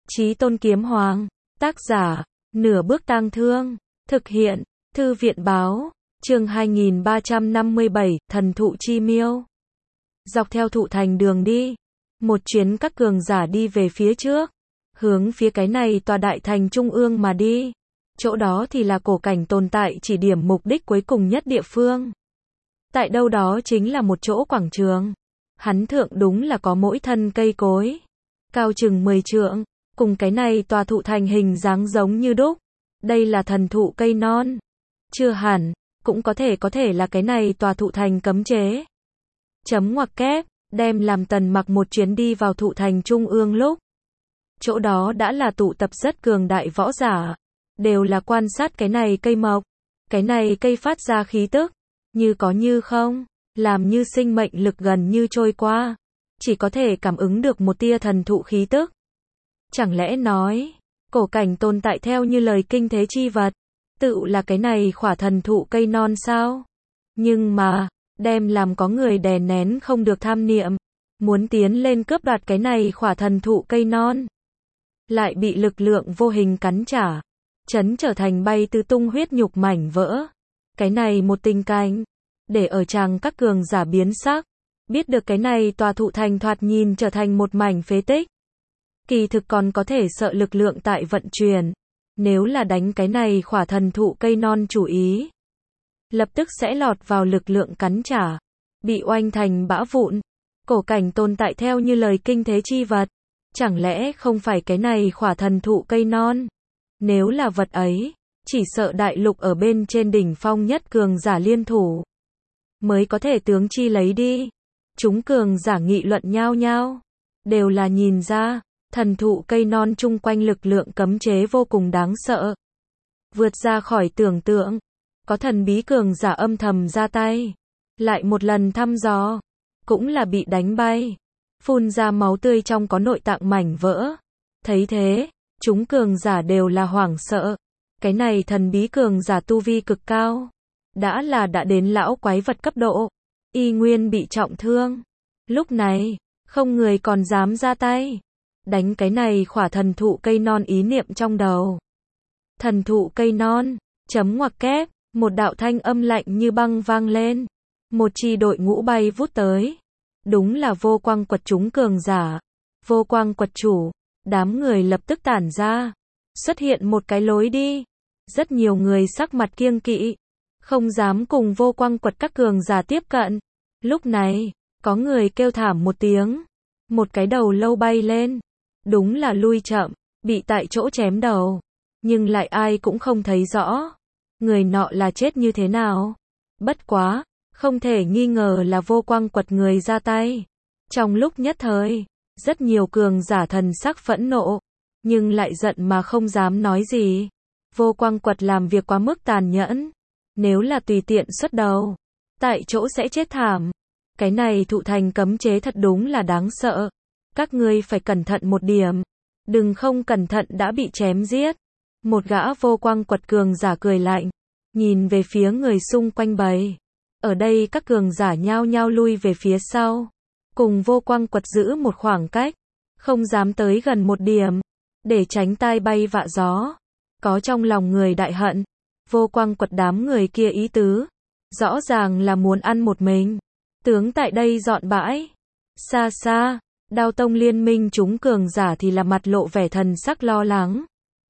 Chí Tôn Kiếm Hoàng, tác giả, Nửa Bước Tang Thương, thực hiện, Thư viện báo, chương 2357, Thần Thụ Chi Miêu. Dọc theo thụ thành đường đi, một chuyến các cường giả đi về phía trước, hướng phía cái này tòa đại thành trung ương mà đi. Chỗ đó thì là cổ cảnh tồn tại chỉ điểm mục đích cuối cùng nhất địa phương. Tại đâu đó chính là một chỗ quảng trường. Hắn thượng đúng là có mỗi thân cây cối, cao chừng 10 trượng, cùng cái này tòa thụ thành hình dáng giống như đúc. Đây là thần thụ cây non. Chưa hẳn, cũng có thể là cái này tòa thụ thành cấm chế. Chấm ngoặc kép, đem làm Tần Mặc một chuyến đi vào thụ thành trung ương lúc. Chỗ đó đã là tụ tập rất cường đại võ giả, đều là quan sát cái này cây mộc, cái này cây phát ra khí tức, như có như không, làm như sinh mệnh lực gần như trôi qua, chỉ có thể cảm ứng được một tia thần thụ khí tức. Chẳng lẽ nói, cổ cảnh tồn tại theo như lời kinh thế chi vật, tự là cái này khỏa thần thụ cây non sao? Nhưng mà, đem làm có người đè nén không được tham niệm, muốn tiến lên cướp đoạt cái này khỏa thần thụ cây non, lại bị lực lượng vô hình cắn trả, chấn trở thành bay tứ tung huyết nhục mảnh vỡ. Cái này một tình cảnh, để ở chàng các cường giả biến sắc, biết được cái này tòa thụ thành thoạt nhìn trở thành một mảnh phế tích. Kỳ thực còn có thể sợ lực lượng tại vận chuyển, nếu là đánh cái này khỏa thần thụ cây non chủ ý, lập tức sẽ lọt vào lực lượng cắn trả, bị oanh thành bã vụn. Cổ cảnh tồn tại theo như lời kinh thế chi vật, chẳng lẽ không phải cái này khỏa thần thụ cây non? Nếu là vật ấy, chỉ sợ đại lục ở bên trên đỉnh phong nhất cường giả liên thủ, mới có thể tướng chi lấy đi. Chúng cường giả nghị luận nhao nhao, đều là nhìn ra, thần thụ cây non chung quanh lực lượng cấm chế vô cùng đáng sợ, vượt ra khỏi tưởng tượng. Có thần bí cường giả âm thầm ra tay, lại một lần thăm dò, cũng là bị đánh bay, phun ra máu tươi, trong có nội tạng mảnh vỡ. Thấy thế, chúng cường giả đều là hoảng sợ. Cái này thần bí cường giả tu vi cực cao, đã đến lão quái vật cấp độ, y nguyên bị trọng thương. Lúc này, không người còn dám ra tay đánh cái này khỏa thần thụ cây non. Ý niệm trong đầu, thần thụ cây non, chấm ngoặc kép, một đạo thanh âm lạnh như băng vang lên. Một chi đội ngũ bay vút tới, đúng là Vô Quang Quật chúng cường giả. Vô Quang Quật chủ, đám người lập tức tản ra, xuất hiện một cái lối đi. Rất nhiều người sắc mặt kiêng kỵ, không dám cùng Vô Quang Quật các cường giả tiếp cận. Lúc này, có người kêu thảm một tiếng, một cái đầu lâu bay lên, đúng là lui chậm, bị tại chỗ chém đầu, nhưng lại ai cũng không thấy rõ người nọ là chết như thế nào. Bất quá, không thể nghi ngờ là Vô Quang Quật người ra tay. Trong lúc nhất thời, rất nhiều cường giả thần sắc phẫn nộ, nhưng lại giận mà không dám nói gì. Vô Quang Quật làm việc quá mức tàn nhẫn, nếu là tùy tiện xuất đầu, tại chỗ sẽ chết thảm. Cái này thụ thành cấm chế thật đúng là đáng sợ, các ngươi phải cẩn thận một điểm, đừng không cẩn thận đã bị chém giết. Một gã Vô Quang Quật cường giả cười lạnh, nhìn về phía người xung quanh bầy. Ở đây các cường giả nhao nhao lui về phía sau, cùng Vô Quang Quật giữ một khoảng cách, không dám tới gần một điểm, để tránh tai bay vạ gió. Có trong lòng người đại hận, Vô Quang Quật đám người kia ý tứ, rõ ràng là muốn ăn một mình. Tướng tại đây dọn bãi. Xa xa, Đao Tông liên minh chúng cường giả thì là mặt lộ vẻ thần sắc lo lắng.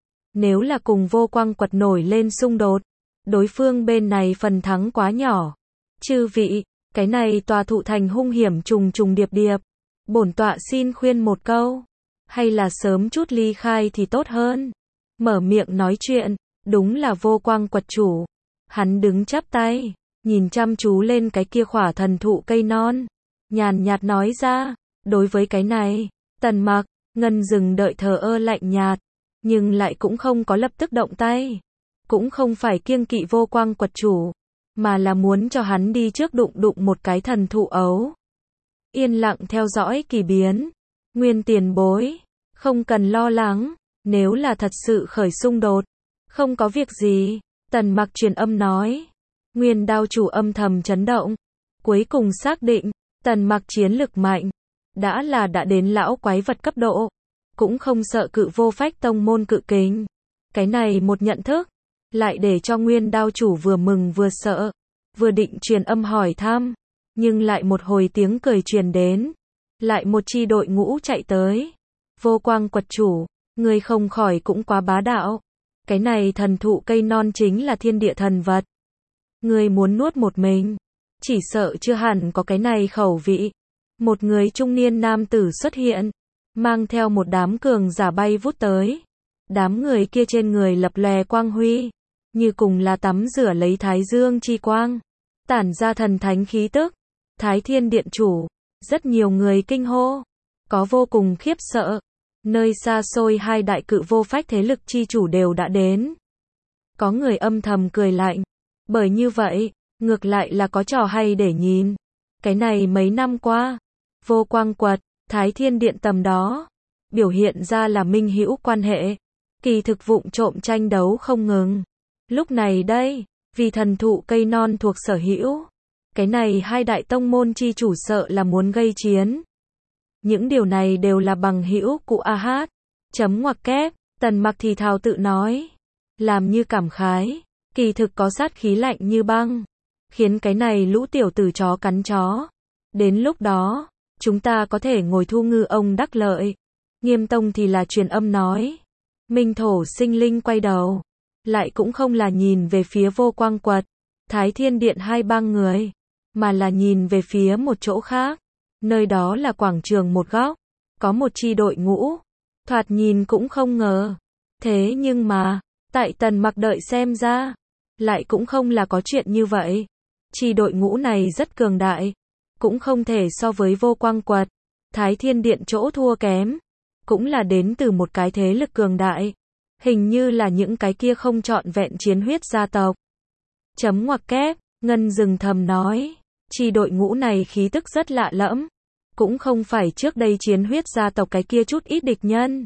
Nếu là cùng Vô Quang Quật nổi lên xung đột, đối phương bên này phần thắng quá nhỏ. Chư vị, cái này tòa thụ thành hung hiểm trùng trùng điệp điệp, bổn tọa xin khuyên một câu, hay là sớm chút ly khai thì tốt hơn. Mở miệng nói chuyện, đúng là Vô Quang Quật chủ. Hắn đứng chắp tay, nhìn chăm chú lên cái kia khỏa thần thụ cây non, nhàn nhạt nói ra. Đối với cái này, Tần Mặc, Ngân Dừng đợi thờ ơ lạnh nhạt, nhưng lại cũng không có lập tức động tay. Cũng không phải kiêng kỵ Vô Quang Quật chủ, mà là muốn cho hắn đi trước đụng một cái thần thụ ấu. Yên lặng theo dõi kỳ biến. Nguyên tiền bối, không cần lo lắng, nếu là thật sự khởi xung đột, không có việc gì. Tần Mặc truyền âm nói. Nguyên đao chủ âm thầm chấn động, cuối cùng xác định, Tần Mặc chiến lực mạnh, đã đến lão quái vật cấp độ, cũng không sợ cự vô phách tông môn cự kình. Cái này một nhận thức, lại để cho Nguyên Đao chủ vừa mừng vừa sợ, vừa định truyền âm hỏi thăm, nhưng lại một hồi tiếng cười truyền đến, lại một chi đội ngũ chạy tới. Vô Quang Quật chủ, người không khỏi cũng quá bá đạo. Cái này thần thụ cây non chính là thiên địa thần vật. Người muốn nuốt một mình, chỉ sợ chưa hẳn có cái này khẩu vị. Một người trung niên nam tử xuất hiện, mang theo một đám cường giả bay vút tới. Đám người kia trên người lập lòe quang huy, như cùng là tắm rửa lấy thái dương chi quang, tản ra thần thánh khí tức. Thái Thiên Điện chủ, rất nhiều người kinh hô, có vô cùng khiếp sợ. Nơi xa xôi hai đại cự vô phách thế lực chi chủ đều đã đến. Có người âm thầm cười lạnh, bởi như vậy, ngược lại là có trò hay để nhìn. Cái này mấy năm qua, Vô Quang Quật, Thái Thiên Điện tầm đó, biểu hiện ra là minh hữu quan hệ, kỳ thực vụng trộm tranh đấu không ngừng. Lúc này đây, vì thần thụ cây non thuộc sở hữu, cái này hai đại tông môn chi chủ sợ là muốn gây chiến. Những điều này đều là bằng hữu cụ a hát. Chấm ngoặc kép, Tần Mặc thì thào tự nói, làm như cảm khái, kỳ thực có sát khí lạnh như băng, khiến cái này lũ tiểu tử chó cắn chó. Đến lúc đó, chúng ta có thể ngồi thu ngư ông đắc lợi. Nghiêm Tông thì là truyền âm nói. Minh Thổ Sinh Linh quay đầu, lại cũng không là nhìn về phía Vô Quang Quật, Thái Thiên Điện hai bang người, mà là nhìn về phía một chỗ khác. Nơi đó là quảng trường một góc, có một chi đội ngũ, thoạt nhìn cũng không ngờ. Thế nhưng mà, tại Tần Mặc đợi xem ra, lại cũng không là có chuyện như vậy. Chi đội ngũ này rất cường đại, cũng không thể so với Vô Quang Quật, Thái Thiên Điện chỗ thua kém, cũng là đến từ một cái thế lực cường đại, hình như là những cái kia không trọn vẹn chiến huyết gia tộc. Chấm ngoặc kép, Ngân dừng thầm nói, chi đội ngũ này khí tức rất lạ lẫm, cũng không phải trước đây chiến huyết gia tộc cái kia chút ít địch nhân.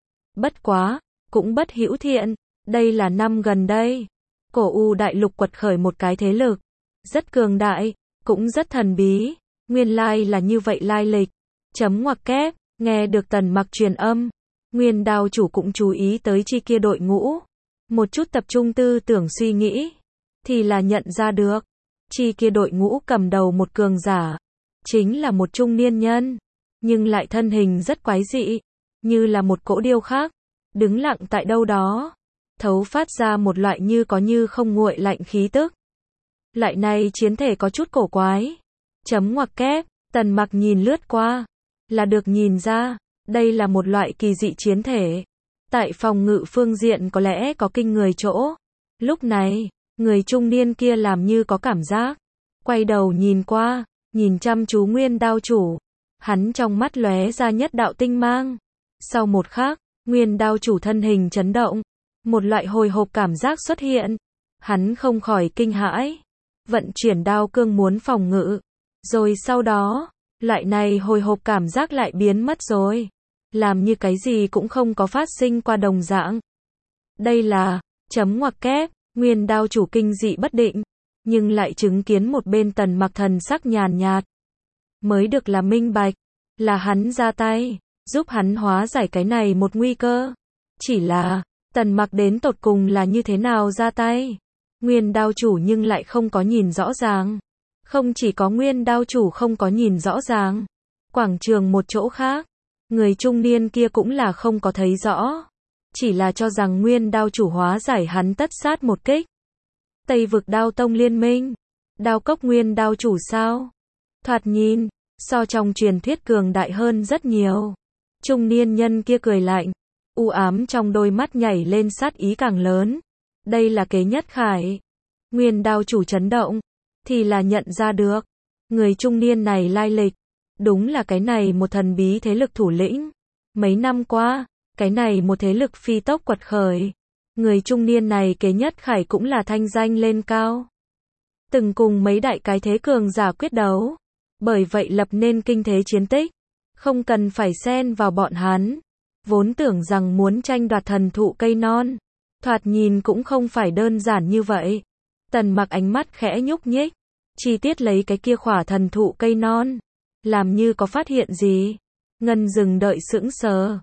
Bất quá, cũng bất hữu thiện, đây là năm gần đây, Cổ U đại lục quật khởi một cái thế lực, rất cường đại, cũng rất thần bí, nguyên lai là như vậy lai lịch. Chấm ngoặc kép, nghe được Tần Mặc truyền âm, Nguyên Đao chủ cũng chú ý tới chi kia đội ngũ, một chút tập trung tư tưởng suy nghĩ, thì là nhận ra được, chi kia đội ngũ cầm đầu một cường giả, chính là một trung niên nhân, nhưng lại thân hình rất quái dị, như là một cỗ điêu khắc, đứng lặng tại đâu đó, thấu phát ra một loại như có như không nguội lạnh khí tức. Lại này chiến thể có chút cổ quái. Chấm ngoặc kép, Tần Mặc nhìn lướt qua, là được nhìn ra, đây là một loại kỳ dị chiến thể. Tại phòng ngự phương diện có lẽ có kinh người chỗ. Lúc này, người trung niên kia làm như có cảm giác, quay đầu nhìn qua, nhìn chăm chú Nguyên Đao chủ, hắn trong mắt lóe ra nhất đạo tinh mang. Sau một khắc, Nguyên Đao chủ thân hình chấn động, một loại hồi hộp cảm giác xuất hiện, hắn không khỏi kinh hãi, vận chuyển đao cương muốn phòng ngự, rồi sau đó, loại này hồi hộp cảm giác lại biến mất rồi, làm như cái gì cũng không có phát sinh qua đồng dạng. Đây là, chấm ngoặc kép, Nguyên Đao chủ kinh dị bất định, nhưng lại chứng kiến một bên Tần Mặc thần sắc nhàn nhạt, mới được là minh bạch, là hắn ra tay, giúp hắn hóa giải cái này một nguy cơ. Chỉ là, Tần Mặc đến tột cùng là như thế nào ra tay, Nguyên Đao chủ nhưng lại không có nhìn rõ ràng. Không chỉ có Nguyên Đao chủ không có nhìn rõ ràng, quảng trường một chỗ khác, người trung niên kia cũng là không có thấy rõ, chỉ là cho rằng Nguyên Đao chủ hóa giải hắn tất sát một kích. Tây vực Đao Tông liên minh, Đao Cốc Nguyên Đao chủ sao? Thoạt nhìn, so trong truyền thuyết cường đại hơn rất nhiều. Trung niên nhân kia cười lạnh, u ám trong đôi mắt nhảy lên sát ý càng lớn. Đây là Kế Nhất Khải. Nguyên Đao chủ chấn động, thì là nhận ra được, người trung niên này lai lịch, đúng là cái này một thần bí thế lực thủ lĩnh. Mấy năm qua, cái này một thế lực phi tốc quật khởi. Người trung niên này Kế Nhất Khải cũng là thanh danh lên cao. Từng cùng mấy đại cái thế cường giả quyết đấu, bởi vậy lập nên kinh thế chiến tích. Không cần phải xen vào bọn hắn, vốn tưởng rằng muốn tranh đoạt thần thụ cây non, thoạt nhìn cũng không phải đơn giản như vậy. Tần Mặc ánh mắt khẽ nhúc nhích, chi tiết lấy cái kia khỏa thần thụ cây non, làm như có phát hiện gì. Ngân dừng đợi sững sờ,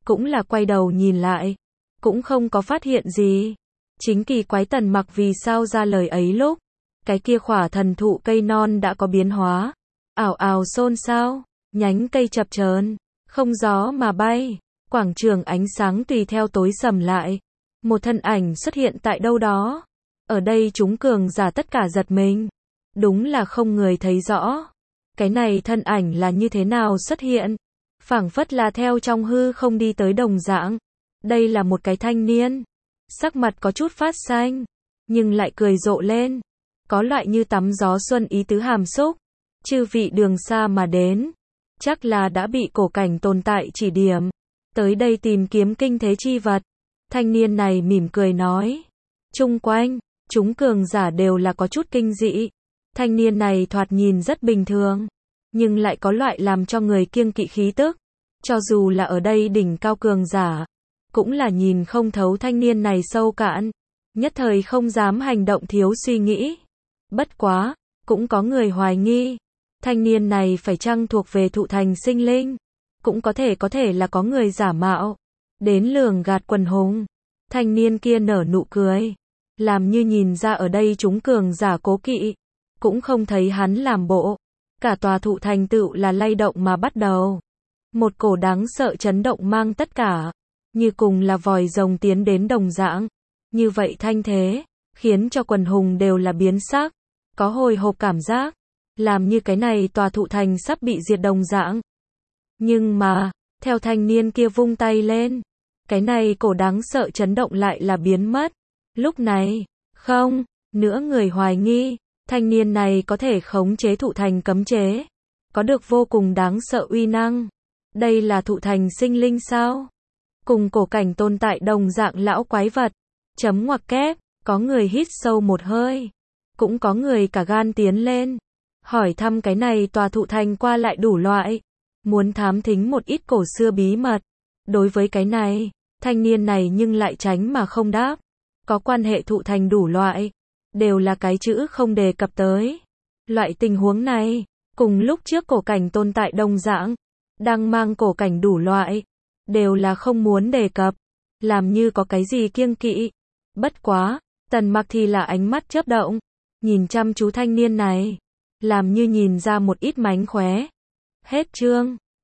cũng là quay đầu nhìn lại, cũng không có phát hiện gì. Chính kỳ quái Tần Mặc vì sao ra lời ấy lúc, cái kia khỏa thần thụ cây non đã có biến hóa, ảo ảo xôn xao, nhánh cây chập chờn, không gió mà bay, quảng trường ánh sáng tùy theo tối sầm lại, một thân ảnh xuất hiện tại đâu đó. Ở đây chúng cường giả tất cả giật mình, đúng là không người thấy rõ. Cái này thân ảnh là như thế nào xuất hiện? Phảng phất là theo trong hư không đi tới đồng dạng. Đây là một cái thanh niên, sắc mặt có chút phát xanh, nhưng lại cười rộ lên, có loại như tắm gió xuân ý tứ hàm xúc. Chư vị đường xa mà đến, chắc là đã bị cổ cảnh tồn tại chỉ điểm, tới đây tìm kiếm kinh thế chi vật. Thanh niên này mỉm cười nói. Chung quanh, chúng cường giả đều là có chút kinh dị. Thanh niên này thoạt nhìn rất bình thường, nhưng lại có loại làm cho người kiêng kỵ khí tức. Cho dù là ở đây đỉnh cao cường giả, cũng là nhìn không thấu thanh niên này sâu cạn, nhất thời không dám hành động thiếu suy nghĩ. Bất quá, cũng có người hoài nghi, thanh niên này phải chăng thuộc về thụ thành sinh linh, cũng có thể là có người giả mạo, đến lường gạt quần hùng. Thanh niên kia nở nụ cười, làm như nhìn ra ở đây chúng cường giả cố kỵ, cũng không thấy hắn làm bộ. Cả tòa thụ thành tựu là lay động mà bắt đầu. Một cổ đáng sợ chấn động mang tất cả, như cùng là vòi rồng tiến đến đồng dạng. Như vậy thanh thế, khiến cho quần hùng đều là biến sắc, có hồi hộp cảm giác, làm như cái này tòa thụ thành sắp bị diệt đồng dạng. Nhưng mà, theo thanh niên kia vung tay lên, cái này cổ đáng sợ chấn động lại là biến mất. Lúc này, không, nữa người hoài nghi, thanh niên này có thể khống chế thụ thành cấm chế, có được vô cùng đáng sợ uy năng. Đây là thụ thành sinh linh sao? Cùng cổ cảnh tồn tại đồng dạng lão quái vật. Chấm ngoặc kép, có người hít sâu một hơi, cũng có người cả gan tiến lên, hỏi thăm cái này tòa thụ thành qua lại đủ loại, muốn thám thính một ít cổ xưa bí mật. Đối với cái này, thanh niên này nhưng lại tránh mà không đáp. Có quan hệ thụ thành đủ loại, đều là cái chữ không đề cập tới. Loại tình huống này, cùng lúc trước cổ cảnh tồn tại đồng dạng, đang mang cổ cảnh đủ loại, đều là không muốn đề cập, làm như có cái gì kiêng kỵ. Bất quá, Tần Mặc thì là ánh mắt chớp động, nhìn chăm chú thanh niên này, làm như nhìn ra một ít mánh khóe. Hết chương.